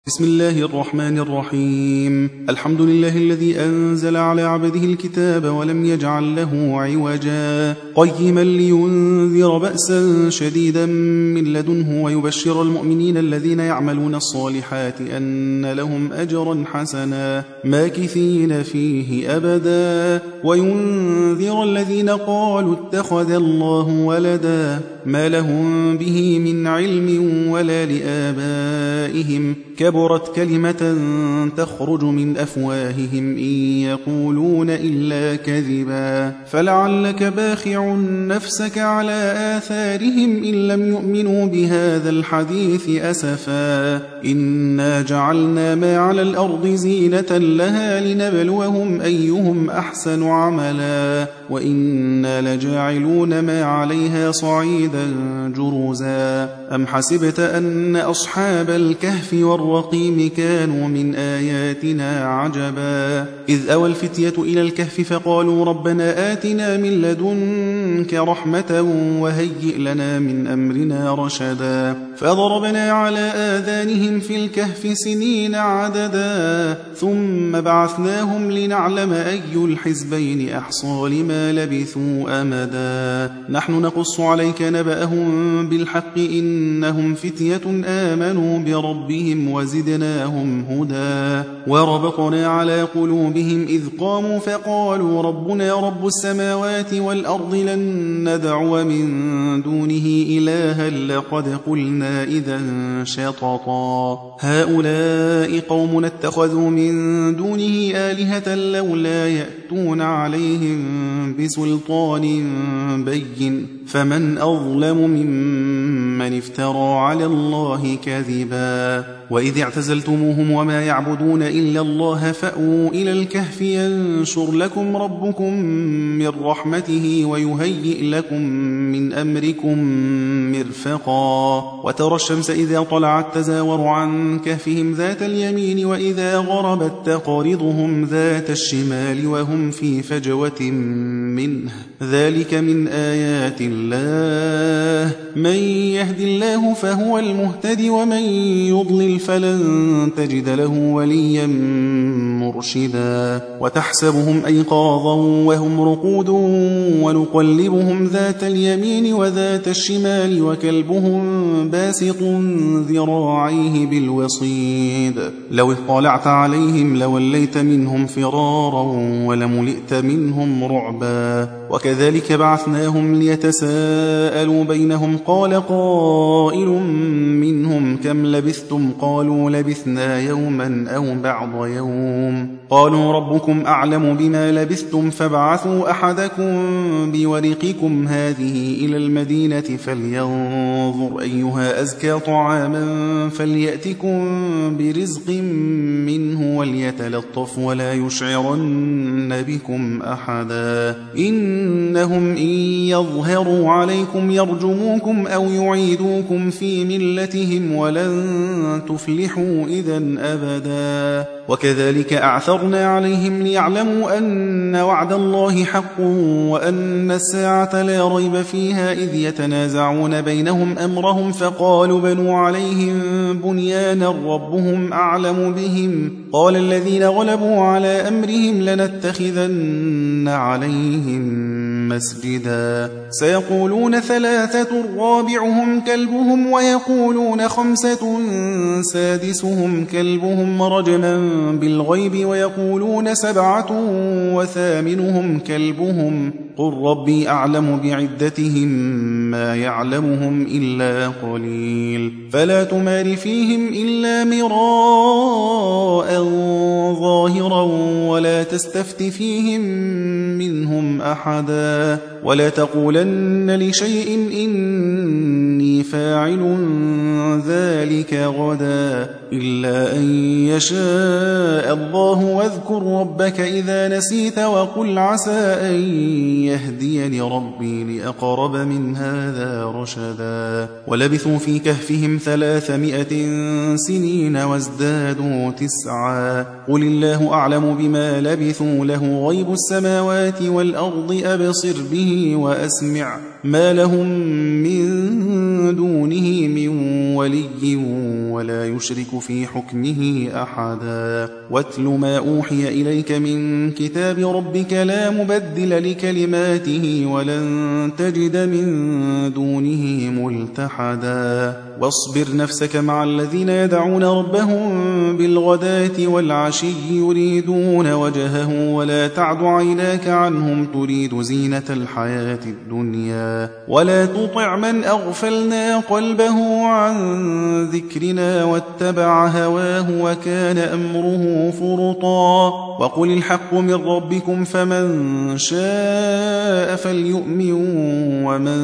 بسم الله الرحمن الرحيم. الحمد لله الذي أنزل على عبده الكتاب ولم يجعل له عوجا قيما لينذر بأسا شديدا من لدنه ويبشر المؤمنين الذين يعملون الصالحات أن لهم أجرا حسنا ماكثين فيه أبدا وينذر الذين قالوا اتخذ الله ولدا ما لهم به من علم ولا لآبائهم كبرت كلمة تخرج من أفواههم إن يقولون إلا كذبا فلعلك باخع نفسك على آثارهم إن لم يؤمنوا بهذا الحديث أسفا إنا جعلنا ما على الأرض زينة لها لنبلوهم أيهم أحسن عملا وإنا لجاعلون ما عليها صعيدا جرزا أم حسبت أن أصحاب الكهف والرقيم كانوا من آياتنا عجبا إذ أوى الفتية إلى الكهف فقالوا ربنا آتنا من لدنك رحمة وهيئ لنا من أمرنا رشدا فضربنا على آذانهم في الكهف سنين عددا ثم بعثناهم لنعلم أي الحزبين أحصى لما لبثوا أمدا نحن نقص عليك نبأهم بالحق إنهم فتية آمنوا بربهم وزدناهم هدى وربطنا على قلوبهم إذ قاموا فقالوا ربنا رب السماوات والأرض لن ندعو من دونه إلها لقد قلنا إذا شططا هؤلاء قوم اتخذوا من دونه آلهة لولا يأتون عليهم بسلطان بين فمن أظلم ممن افترى على الله كذبا وإذ اعتزلتموهم وما يعبدون إلا الله فأووا إلى الكهف ينشر لكم ربكم من رحمته ويهيئ لكم من أمركم مرفقا وترى الشمس إذا طلعت تزاور عن كهفهم ذات اليمين وإذا غربت تقرضهم ذات الشمال وهم في فجوة منه ذلك من آيات الله من يهد الله فهو المهتد ومن يضلل فلن تجد له وليا مرشدا وتحسبهم أيقاظا وهم رقود ونقلبهم ذات اليمين وذات الشمال وكلبهم باسط ذراعيه بالوصيد لو اطلعت عليهم لوليت منهم فرارا ولملئت منهم رعبا وكذلك بعثناهم ليتساءلوا بينهم قال قائل منهم كم لبثتم قالوا لبثنا يوما أو بعض يوم قالوا ربكم أعلم بما لبثتم فابعثوا أحدكم بورقكم هذه إلى المدينة فلينظر أيها أزكى طعاما فليأتكم برزق منه وليتلطف ولا يشعرن بكم أحدا إنهم إن يظهروا عليكم يرجموكم أو يعيدوكم في ملتهم ولن تفلحوا إذن أبدا وكذلك أعثرنا عليهم ليعلموا أن وعد الله حق وأن الساعة لا ريب فيها إذ يتنازعون بينهم أمرهم فقالوا بنوا عليهم بنيانا ربهم أعلم بهم قال الذين غلبوا على أمرهم لنتخذن عليهم مسجدا سيقولون ثلاثة رابعهم كلبهم ويقولون خمسة سادسهم كلبهم رجما بالغيب ويقولون سبعة وثامنهم كلبهم قل ربي أعلم بعدتهم ما يعلمهم إلا قليل فلا تمار فيهم إلا مراء ظاهرا ولا تستفت فيهم منهم أحدا ولا تقولن لشيء إني فاعل ذلك غدا إلا أن يشاء الله واذكر ربك إذا نسيت وقل عسى أن يهديني ربي لأقرب من هذا رشدا ولبثوا في كهفهم 300 سنين وازدادوا 9 قل الله أعلم بما لبثوا له غيب السماوات والأرض أبصر به به وأسمع ما لهم من دونه من ولي ولا يشرك في حكمه أحدا واتل ما أوحي إليك من كتاب ربك لا مبدل لكلماته ولن تجد من دونه ملتحدا واصبر نفسك مع الذين يدعون ربهم بالغداة والعشي يريدون وجهه ولا تعد عيناك عنهم تريد زينة الحياة الدنيا ولا تطع من أغفلنا قلبه عن ذكرنا واتبع هواه وكان أمره فرطا وقل الحق من ربكم فمن شاء فليؤمن ومن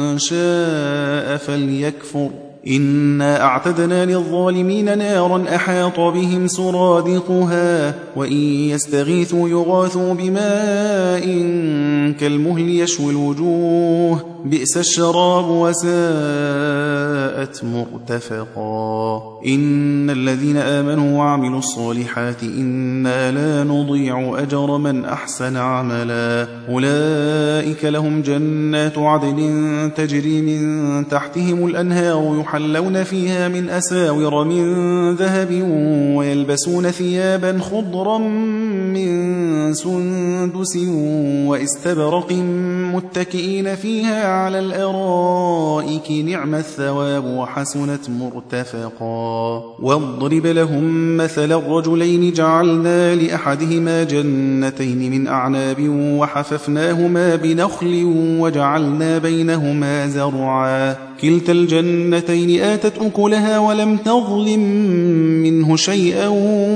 شاء فليكفر إنا أعتدنا للظالمين نارا أحاط بهم سرادقها وإن يستغيثوا يغاثوا بماء كالمهل يشوي الوجوه بئس الشراب وساءت مرتفقا إن الذين آمنوا وعملوا الصالحات إنا لا نضيع أجر من أحسن عملا أولئك لهم جنات عدن تجري من تحتهم الأنهار يحلون فيها من أساور من ذهب ويلبسون ثيابا خضرا من سندس واستبرق متكئين فيها على الأرائك نعم الثواب وحسنت مرتفقا واضرب لهم مثل الرجلين جعلنا لأحدهما جنتين من أعناب وحففناهما بنخل وجعلنا بينهما زرعا كلتا الجنتين آتت أكلها ولم تظلم منه شيئا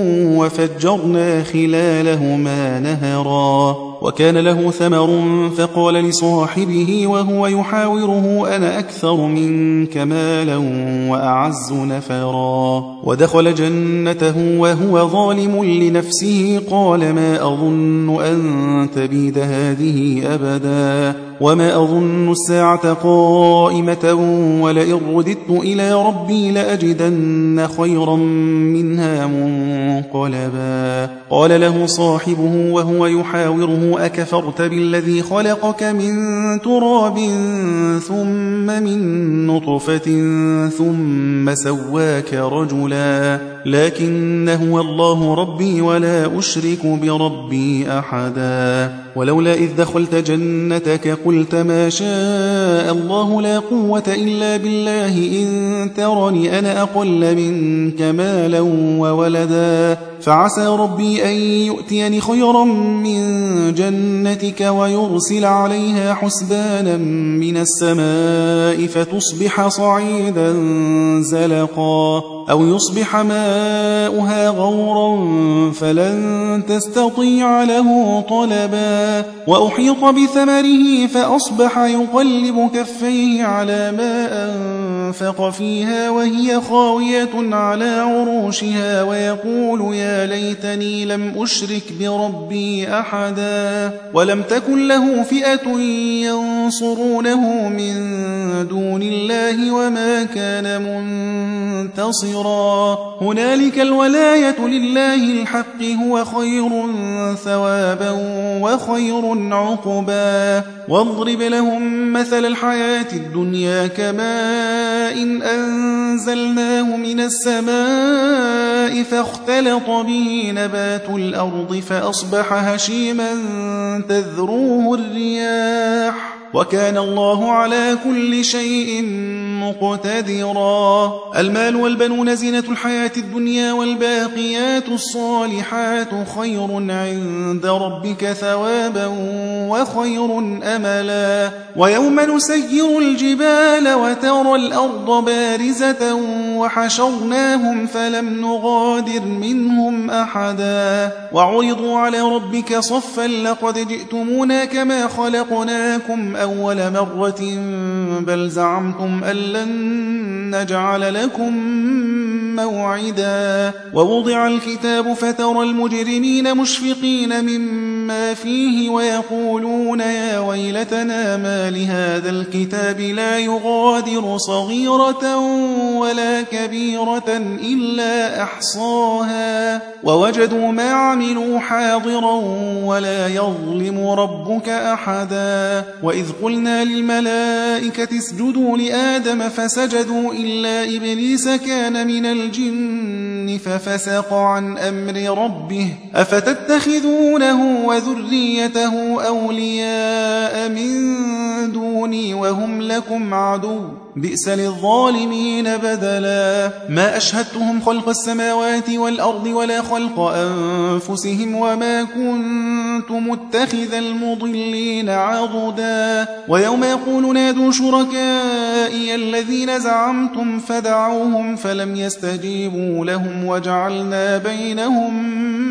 وفجرنا خلالهما نهرا وكان له ثمر فقال لصاحبه وهو يحاوره أنا أكثر منك مالا وأعز نفرا ودخل جنته وهو ظالم لنفسه قال ما أظن أن تبيد هذه أبدا وما أظن الساعة قائمة ولئن رددت إلى ربي لأجدن خيرا منها منقلبا قال له صاحبه وهو يحاوره أكفرت بالذي خلقك من تراب ثم من نطفة ثم سواك رجلا لكن هو الله ربي ولا أشرك بربي أحدا ولولا إذ دخلت جنتك قلت ما شاء الله لا قوة إلا بالله إن ترني أنا أقل منك مالا وولدا فعسى ربي أن يؤتيني خيرا من جنتك ويرسل عليها حسبانا من السماء فتصبح صعيدا زلقا أو يصبح ماؤها غورا فلن تستطيع له طلبا وأحيط بثمره فأصبح يقلب كفيه على ما أنفق فيها وهي خاوية على عروشها ويقول يا ليتني لم أشرك بربي أحدا ولم تكن له فئة ينصرونه من دون الله وما كان منتصرا هنالك الولاية لله الحق هو خير ثوابا وخير عقبا واضرب لهم مثل الحياة الدنيا كماء أنزلناه من السماء فاختلط به نبات الأرض فأصبح هشيما تذروه الرياح وكان الله على كل شيء مقتدرا المال والبنون زينة الحياة الدنيا والباقيات الصالحات خير عند ربك ثوابا وخير أملا ويوم نسير الجبال وترى الأرض بارزة وحشرناهم فلم نغادر منهم أحدا وعرضوا على ربك صفا لقد جئتمونا كما خلقناكم أول مرة بل زعمتم أن لن نجعل لكم موعدا ووضع الكتاب فترى المجرمين مشفقين مما فيه ويقولون يا ويلتنا ما لهذا الكتاب لا يغادر صغيرة ولا كبيرة إلا أحصاها ووجدوا ما عملوا حاضرا ولا يظلم ربك أحدا وإذ قلنا للملائكة اسجدوا لآدم فسجدوا إلا إبليس كان من الجن ففسق عن أمر ربه أفتتخذونه وذريته أولياء من دوني وهم لكم عدو بئس للظالمين بدلا ما أشهدتهم خلق السماوات والأرض ولا خلق أنفسهم وما كنت متخذ المضلين عضدا ويوم يقول نادوا شركائي الذين زعمتم فدعوهم فلم يستجيبوا لهم وجعلنا بينهم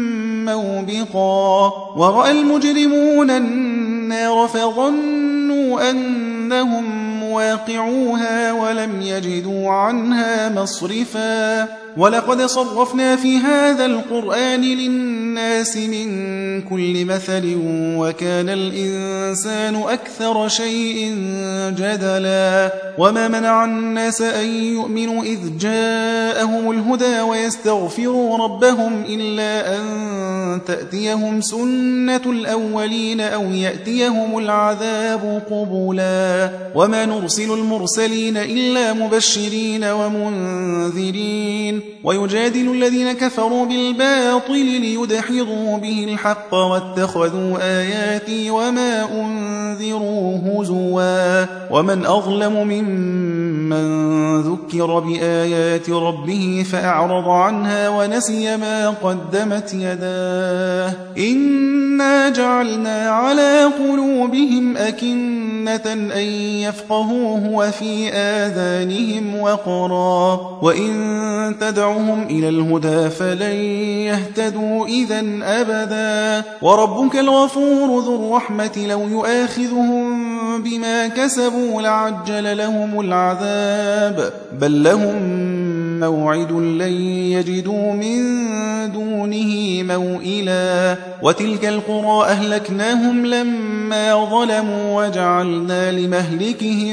موبقا ورأى المجرمون النار فظنوا أنهم مواقعوها ولم يجدوا عنها مصرفا ولقد صرفنا في هذا القرآن للناس من كل مثل وكان الإنسان أكثر شيء جدلا وما منع الناس أن يؤمنوا إذ جاءهم الهدى ويستغفروا ربهم إلا أن تأتيهم سنة الأولين أو يأتيهم العذاب قبلا وما نرسل المرسلين إلا مبشرين ومنذرين ويجادل الذين كفروا بالباطل ليدحضوا به الحق واتخذوا آياتي وما أنذروا هزوا ومن أظلم ممن ذكر بآيات ربه فأعرض عنها ونسي ما قدمت يداه إنا جعلنا على قلوبهم أكنة أن يفقهوه وفي آذانهم وقرا وإن تدعهم إلى الهدى فلن يهتدوا إذن أبدا وربك الغفور ذو الرحمة لو يؤاخذهم بما كسبوا لعجل لهم العذاب بل لهم موعد لن يجدوا من دونه موئلا وتلك القرى أهلكناهم لما ظلموا وجعلنا لمهلكهم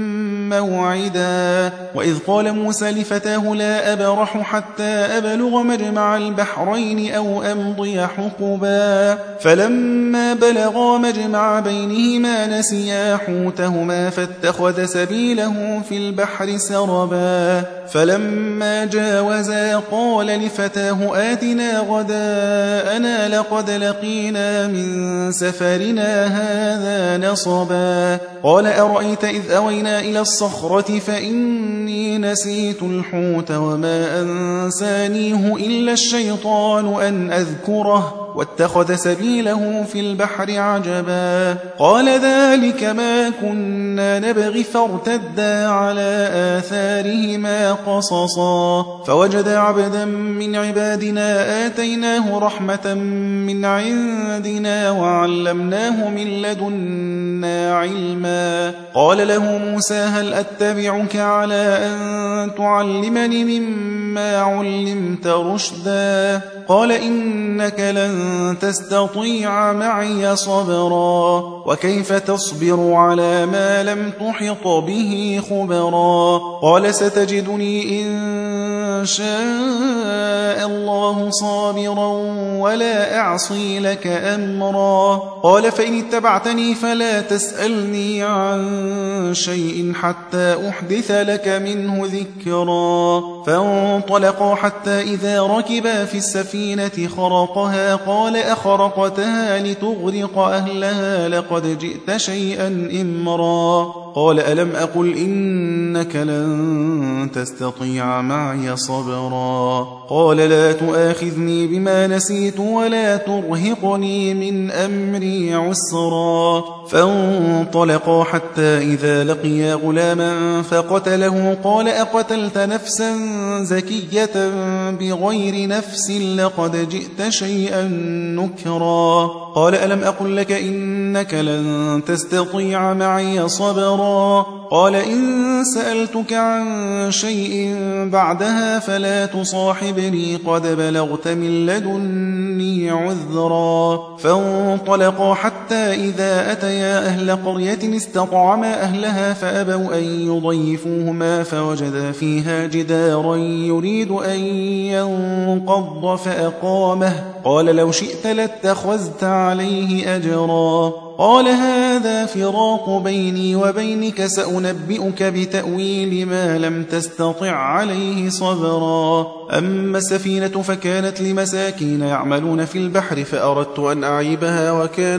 موعدا وإذ قال موسى لفتاه لا أبرح حتى أبلغ مجمع البحرين أو أمضي حقبا فلما بلغا مجمع بينهما نسيا حوتهما فاتخذ سبيله في البحر سربا فلما جاوزا قال لفتاه آتنا غداءنا لقد لقينا من سفرنا هذا نصبا قال أرأيت إذ أوينا إلى الصخرة فإني نسيت الحوت وما أنسانيه إلا الشيطان أن أذكره واتخذ سبيله في البحر عجبا قال ذلك ما كنا نبغي فارتدا على آثارهما قصصا فوجدا عبدا من عبادنا آتيناه رحمة من عندنا وعلمناه من لدنا علما قال له موسى هل أتبعك على أن تعلمني مما علمت رشدا قال إنك لن تستطيع معي صبرا وكيف تصبر على ما لم تحط به خبرا قال ستجدني إن شاء الله صابرا ولا أعصي لك أمرا قال فإن اتبعتني فلا تسألني عن شيء حتى أحدث لك منه ذكرا فانطلقا حتى إذا ركبا في السفينة خرقها قال أخرقتها لتغرق أهلها لقد جئت شيئا إمرا قال ألم أقل إنك لن تستطيع معي صبرا قال لا تؤاخذني بما نسيت ولا ترهقني من أمري عسرا فانطلقا حتى إذا لقيا غلاما فقتله قال أقتلت نفسا زكية بغير نفس لقد جئت شيئا نكرا قال ألم أقل لك إنك لن تستطيع معي صبرا قال إن سألتك عن شيء بعدها فلا تصاحبني قد بلغت من لدني عذرا فانطلقا حتى إذا أتيا أهل قرية استطعما أهلها فأبوا أن يضيفوهما فوجدا فيها جدارا يريد أن ينقض فأقامه قال لو شئت لاتخذت عليه أجرا قال هذا فراق بيني وبينك سأنبئك بتأويل ما لم تستطع عليه صبرا أما السفينة فكانت لمساكين يعملون في البحر فأردت أن أعيبها وكان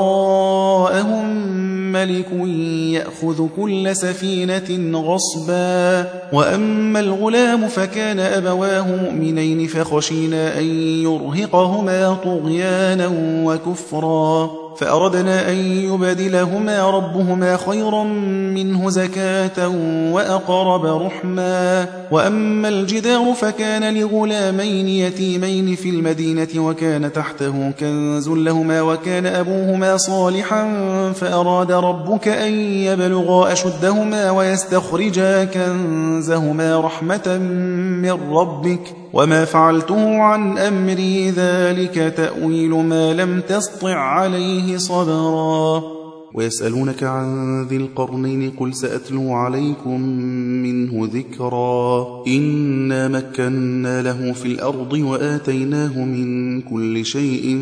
وراءهم ملك يأخذ كل سفينة غصبا وأما الغلام فكان أبواه مؤمنين فخشينا أن يرهقهما طغيانا وكفرا فأردنا أن يبدلهما ربهما خيرا منه زكاة وأقرب رحما وأما الجدار فكان لغلامين يتيمين في المدينة وكان تحته كنز لهما وكان أبوهما صالحا فأراد ربك أن يبلغا أشدهما ويستخرجا كنزهما رحمة من ربك وما فعلته عن أمري ذلك تأويل ما لم تسطع عليه صبرا ويسألونك عن ذي القرنين قل سأتلو عليكم منه ذكرا إنا مكنا له في الأرض وآتيناه من كل شيء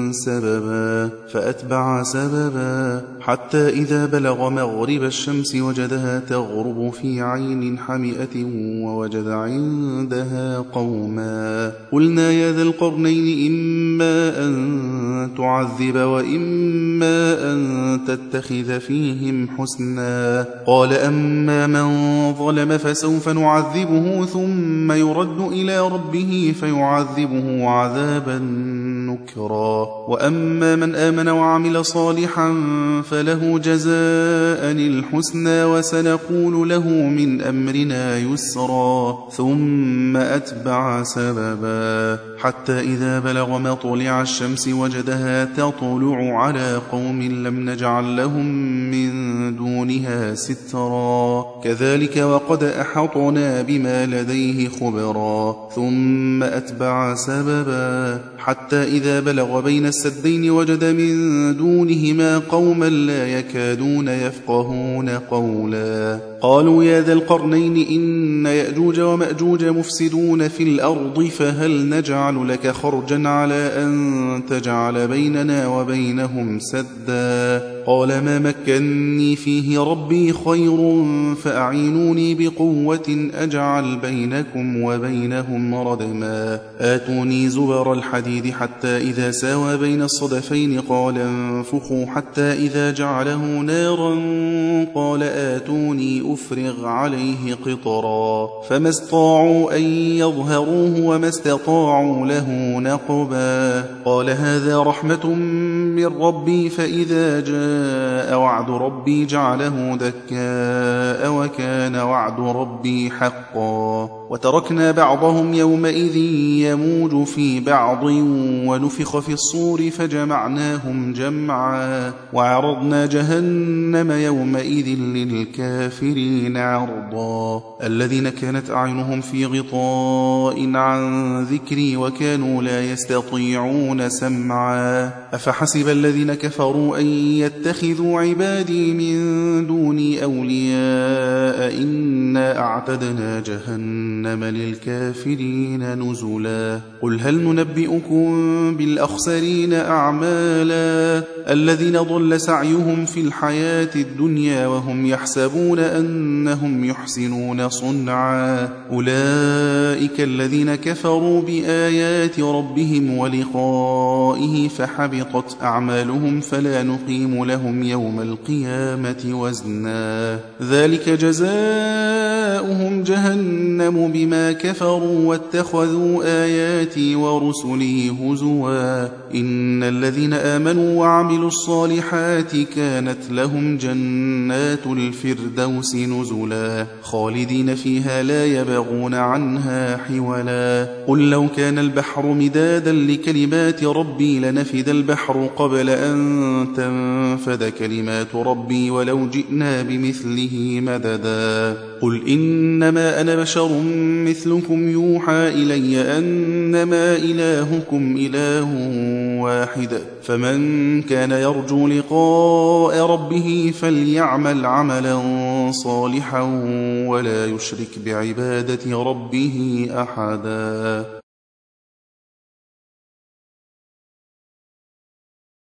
سببا فأتبع سببا حتى إذا بلغ مغرب الشمس وجدها تغرب في عين حمئة ووجد عندها قوما قلنا يا ذا القرنين إما أن تعذب وإما أن تتخذ فيهم حسنا قال أما من ظلم فسوف نعذبه ثم يرد إلى ربه فيعذبه عذابا نكرا وأما من آمن وعمل صالحا فله جزاء الحسنى وسنقول له من أمرنا يسرا ثم أتبع سببا حتى إذا بلغ مطلع الشمس وجدها تطلع على قوم لم نجعل لهم من دونها سترا كذلك وقد أحطنا بما لديه خبرا ثم أتبع سببا حتى إذا بلغ بين السدين وجد من دونهما قوما لا يكادون يفقهون قولا قالوا يا ذا القرنين إن يأجوج ومأجوج مفسدون في الأرض فهل نجعل لك خرجا على أن تجعل بيننا وبينهم سدا قال ما مكني فيه ربي خير فأعينوني بقوة أجعل بينكم وبينهم ردما آتوني زبر الحديد حتى إذا ساوى بين الصدفين قال انفخوا حتى إذا جعله نارا قال آتوني أفرغ عليه قطرا فما استطاعوا أن يظهروه وما استطاعوا له نقبا قال هذا رحمة من ربي فإذا جاء وعد ربي جعله دكاء وكان وعد ربي حقا وتركنا بعضهم يومئذ يموج في بعض ونفخ في الصور فجمعناهم جمعا وعرضنا جهنم يومئذ للكافرين عرضا الذين كانت أعينهم في غطاء عن ذكري وكانوا لا يستطيعون سمعا أفحسب الذين كفروا أن يتخذوا عبادي من دوني أولياء إنا أعتدنا جهنم للكافرين نزلا قل هل ننبئكم بالأخسرين أعمالا الذين ضل سعيهم في الحياة الدنيا وهم يحسبون أنهم يحسنون صنعا أولئك الذين كفروا بآيات ربهم ولقائه فحبطت أعمالهم فلا نقيم لهم يوم القيامة وزنا ذلك جزاؤهم جهنم بما كفروا واتخذوا آياتي ورسلي هزوا إن الذين آمنوا وعملوا الصالحات كانت لهم جنات الفردوس نزلا خالدين فيها لا يبغون عنها حولا قل لو كان البحر مدادا لكلمات ربي لنفد البحر قبل أن تنفد كلمات ربي ولو جئنا بمثله مددا قل إنما أنا بشر مثلكم يوحى إلي أنما إلهكم إله واحد فمن كان يرجو لقاء ربه فليعمل عملا صالحا ولا يشرك بعبادة ربه أحدا